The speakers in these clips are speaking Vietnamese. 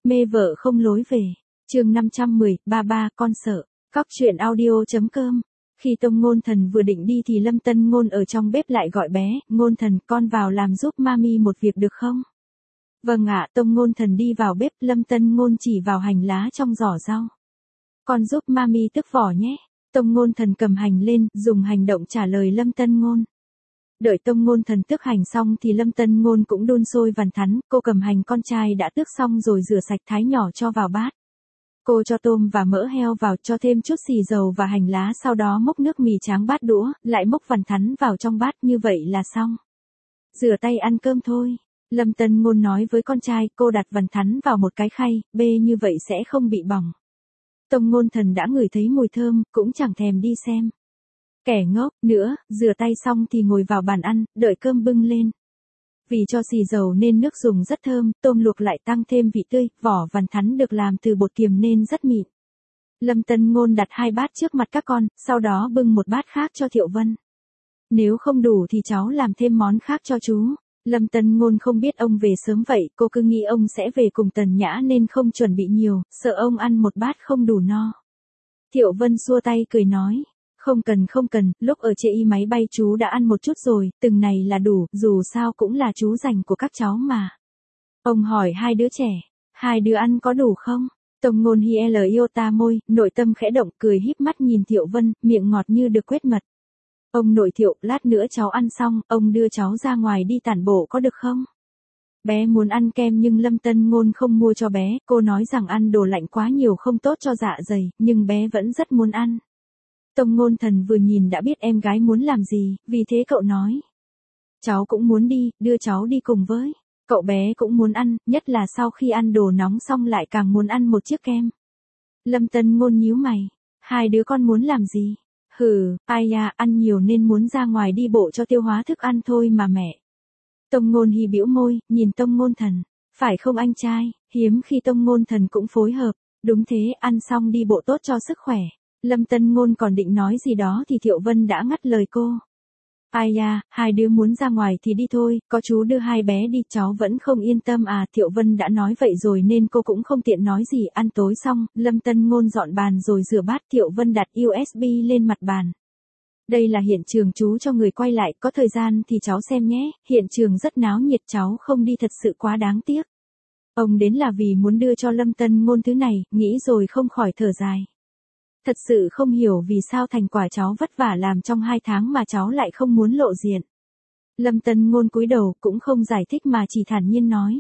Mê vợ không lối về. Chương 510, ba con sợ. Cóc truyện audio.com. Khi Tông Ngôn Thần vừa định đi thì Lâm Tân Ngôn ở trong bếp lại gọi bé, Ngôn Thần con vào làm giúp mami một việc được không? Vâng ạ, Tông Ngôn Thần đi vào bếp, Lâm Tân Ngôn chỉ vào hành lá trong giỏ rau. Con giúp mami tước vỏ nhé. Tông Ngôn Thần cầm hành lên, dùng hành động trả lời Lâm Tân Ngôn. Đợi Tông Ngôn Thần tước hành xong thì Lâm Tân Ngôn cũng đun sôi vằn thắn, cô cầm hành con trai đã tước xong rồi rửa sạch thái nhỏ cho vào bát. Cô cho tôm và mỡ heo vào, cho thêm chút xì dầu và hành lá, sau đó múc nước mì tráng bát đũa, lại múc vằn thắn vào trong bát, như vậy là xong. Rửa tay ăn cơm thôi. Lâm Tân Ngôn nói với con trai, cô đặt vằn thắn vào một cái khay, bê như vậy sẽ không bị bỏng. Tông Ngôn Thần đã ngửi thấy mùi thơm, cũng chẳng thèm đi xem. Kẻ ngốc, nữa, rửa tay xong thì ngồi vào bàn ăn, đợi cơm bưng lên. Vì cho xì dầu nên nước dùng rất thơm, tôm luộc lại tăng thêm vị tươi, vỏ vằn thắn được làm từ bột kiềm nên rất mịn. Lâm Tân Ngôn đặt 2 bát trước mặt các con, sau đó bưng một bát khác cho Thiệu Vân. Nếu không đủ thì cháu làm thêm món khác cho chú. Lâm Tân Ngôn không biết ông về sớm vậy, cô cứ nghĩ ông sẽ về cùng Tần Nhã nên không chuẩn bị nhiều, sợ ông ăn một bát không đủ no. Thiệu Vân xua tay cười nói. Không cần, lúc ở chê y máy bay chú đã ăn một chút rồi, từng này là đủ, dù sao cũng là chú dành của các cháu mà. Ông hỏi 2 đứa trẻ, 2 đứa ăn có đủ không? Tông Ngôn Hi iota môi, nội tâm khẽ động, cười híp mắt nhìn Thiệu Vân, miệng ngọt như được quết mật. Ông nội Thiệu, lát nữa cháu ăn xong, ông đưa cháu ra ngoài đi tản bộ có được không? Bé muốn ăn kem nhưng Lâm Tân Ngôn không mua cho bé, cô nói rằng ăn đồ lạnh quá nhiều không tốt cho dạ dày, nhưng bé vẫn rất muốn ăn. Tông Ngôn Thần vừa nhìn đã biết em gái muốn làm gì, vì thế cậu nói. Cháu cũng muốn đi, đưa cháu đi cùng với. Cậu bé cũng muốn ăn, nhất là sau khi ăn đồ nóng xong lại càng muốn ăn một chiếc kem. Lâm Tân Ngôn nhíu mày. 2 đứa con muốn làm gì? Ai da, ăn nhiều nên muốn ra ngoài đi bộ cho tiêu hóa thức ăn thôi mà mẹ. Tông Ngôn Hi bĩu môi, nhìn Tông Ngôn Thần. Phải không anh trai? Hiếm khi Tông Ngôn Thần cũng phối hợp. Đúng thế, ăn xong đi bộ tốt cho sức khỏe. Lâm Tân Ngôn còn định nói gì đó thì Thiệu Vân đã ngắt lời cô. Ai da, 2 đứa muốn ra ngoài thì đi thôi, có chú đưa 2 bé đi, cháu vẫn không yên tâm à. Thiệu Vân đã nói vậy rồi nên cô cũng không tiện nói gì. Ăn tối xong, Lâm Tân Ngôn dọn bàn rồi rửa bát. Thiệu Vân đặt USB lên mặt bàn. Đây là hiện trường chú cho người quay lại, có thời gian thì cháu xem nhé, hiện trường rất náo nhiệt, cháu không đi thật sự quá đáng tiếc. Ông đến là vì muốn đưa cho Lâm Tân Ngôn thứ này, nghĩ rồi không khỏi thở dài. Thật sự không hiểu vì sao thành quả cháu vất vả làm trong 2 tháng mà cháu lại không muốn lộ diện. Lâm Tân Ngôn cúi đầu cũng không giải thích mà chỉ thản nhiên nói.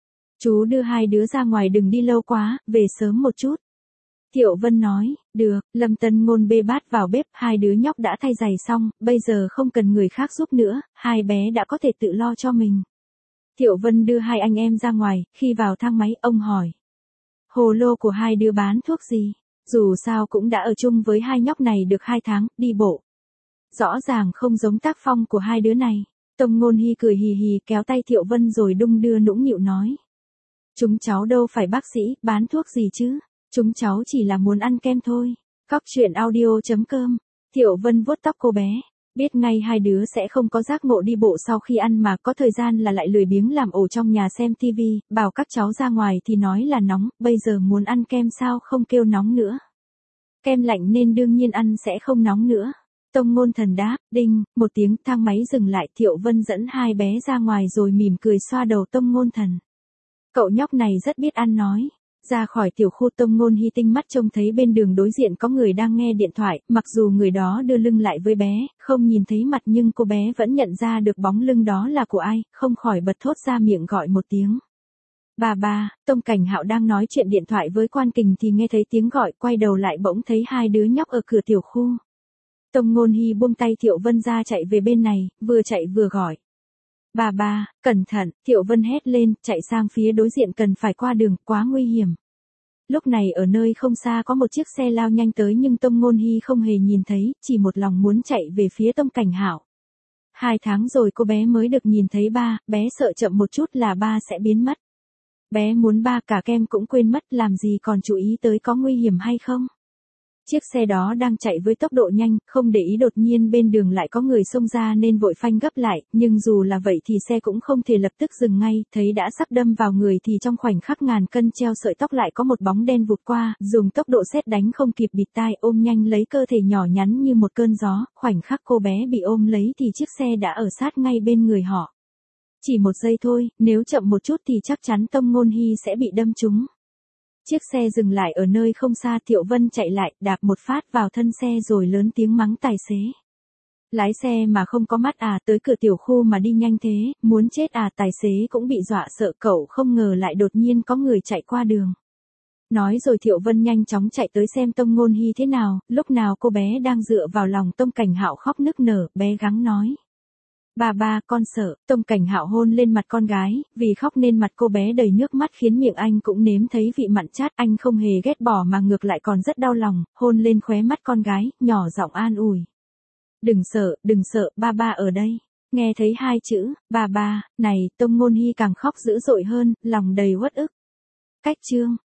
Chú đưa 2 đứa ra ngoài đừng đi lâu quá, về sớm một chút. Thiệu Vân nói, được. Lâm Tân Ngôn bê bát vào bếp, 2 đứa nhóc đã thay giày xong, bây giờ không cần người khác giúp nữa, 2 bé đã có thể tự lo cho mình. Thiệu Vân đưa 2 anh em ra ngoài, khi vào thang máy ông hỏi. Hồ lô của 2 đứa bán thuốc gì? Dù sao cũng đã ở chung với 2 nhóc này được 2 tháng, đi bộ. Rõ ràng không giống tác phong của 2 đứa này. Tông Ngôn Hi cười hì hì kéo tay Thiệu Vân rồi đung đưa nũng nịu nói. Chúng cháu đâu phải bác sĩ, bán thuốc gì chứ? Chúng cháu chỉ là muốn ăn kem thôi. Cóc truyện audio.com. Thiệu Vân vuốt tóc cô bé. Biết ngay 2 đứa sẽ không có giác ngộ đi bộ sau khi ăn mà có thời gian là lại lười biếng làm ổ trong nhà xem tivi, bảo các cháu ra ngoài thì nói là nóng, bây giờ muốn ăn kem sao không kêu nóng nữa. Kem lạnh nên đương nhiên ăn sẽ không nóng nữa. Tông Ngôn Thần đáp, đinh, một tiếng thang máy dừng lại. Thiệu Vân dẫn 2 bé ra ngoài rồi mỉm cười xoa đầu Tông Ngôn Thần. Cậu nhóc này rất biết ăn nói. Ra khỏi tiểu khu, Tông Ngôn Hi tinh mắt trông thấy bên đường đối diện có người đang nghe điện thoại, mặc dù người đó đưa lưng lại với bé, không nhìn thấy mặt nhưng cô bé vẫn nhận ra được bóng lưng đó là của ai, không khỏi bật thốt ra miệng gọi một tiếng. Bà, Tông Cảnh Hạo đang nói chuyện điện thoại với Quan Kình thì nghe thấy tiếng gọi, quay đầu lại bỗng thấy 2 đứa nhóc ở cửa tiểu khu. Tông Ngôn Hi buông tay Thiệu Vân ra chạy về bên này, vừa chạy vừa gọi. Bà, cẩn thận, Thiệu Vân hét lên, chạy sang phía đối diện, cần phải qua đường, quá nguy hiểm. Lúc này ở nơi không xa có một chiếc xe lao nhanh tới nhưng Tông Ngôn Hi không hề nhìn thấy, chỉ một lòng muốn chạy về phía Tông Cảnh Hạo. 2 tháng rồi cô bé mới được nhìn thấy ba, bé sợ chậm một chút là ba sẽ biến mất. Bé muốn ba cả kem cũng quên mất, làm gì còn chú ý tới có nguy hiểm hay không. Chiếc xe đó đang chạy với tốc độ nhanh, không để ý đột nhiên bên đường lại có người xông ra nên vội phanh gấp lại, nhưng dù là vậy thì xe cũng không thể lập tức dừng ngay, thấy đã sắp đâm vào người thì trong khoảnh khắc ngàn cân treo sợi tóc lại có một bóng đen vụt qua, dùng tốc độ sét đánh không kịp bịt tai ôm nhanh lấy cơ thể nhỏ nhắn như một cơn gió, khoảnh khắc cô bé bị ôm lấy thì chiếc xe đã ở sát ngay bên người họ. Chỉ một giây thôi, nếu chậm một chút thì chắc chắn Tông Ngôn Hy sẽ bị đâm trúng. Chiếc xe dừng lại ở nơi không xa, Thiệu Vân chạy lại, đạp một phát vào thân xe rồi lớn tiếng mắng tài xế. Lái xe mà không có mắt à, tới cửa tiểu khu mà đi nhanh thế, muốn chết à, tài xế cũng bị dọa sợ, cậu không ngờ lại đột nhiên có người chạy qua đường. Nói rồi Thiệu Vân nhanh chóng chạy tới xem Tông Ngôn Hy thế nào, lúc nào cô bé đang dựa vào lòng Tông Cảnh Hạo khóc nức nở, bé gắng nói. Ba, con sợ. Tông Cảnh Hạo hôn lên mặt con gái, vì khóc nên mặt cô bé đầy nước mắt khiến miệng anh cũng nếm thấy vị mặn chát, anh không hề ghét bỏ mà ngược lại còn rất đau lòng, hôn lên khóe mắt con gái, nhỏ giọng an ủi. Đừng sợ, ba ở đây. Nghe thấy hai chữ, ba, này, Tông Ngôn Hy càng khóc dữ dội hơn, lòng đầy uất ức. Cách chương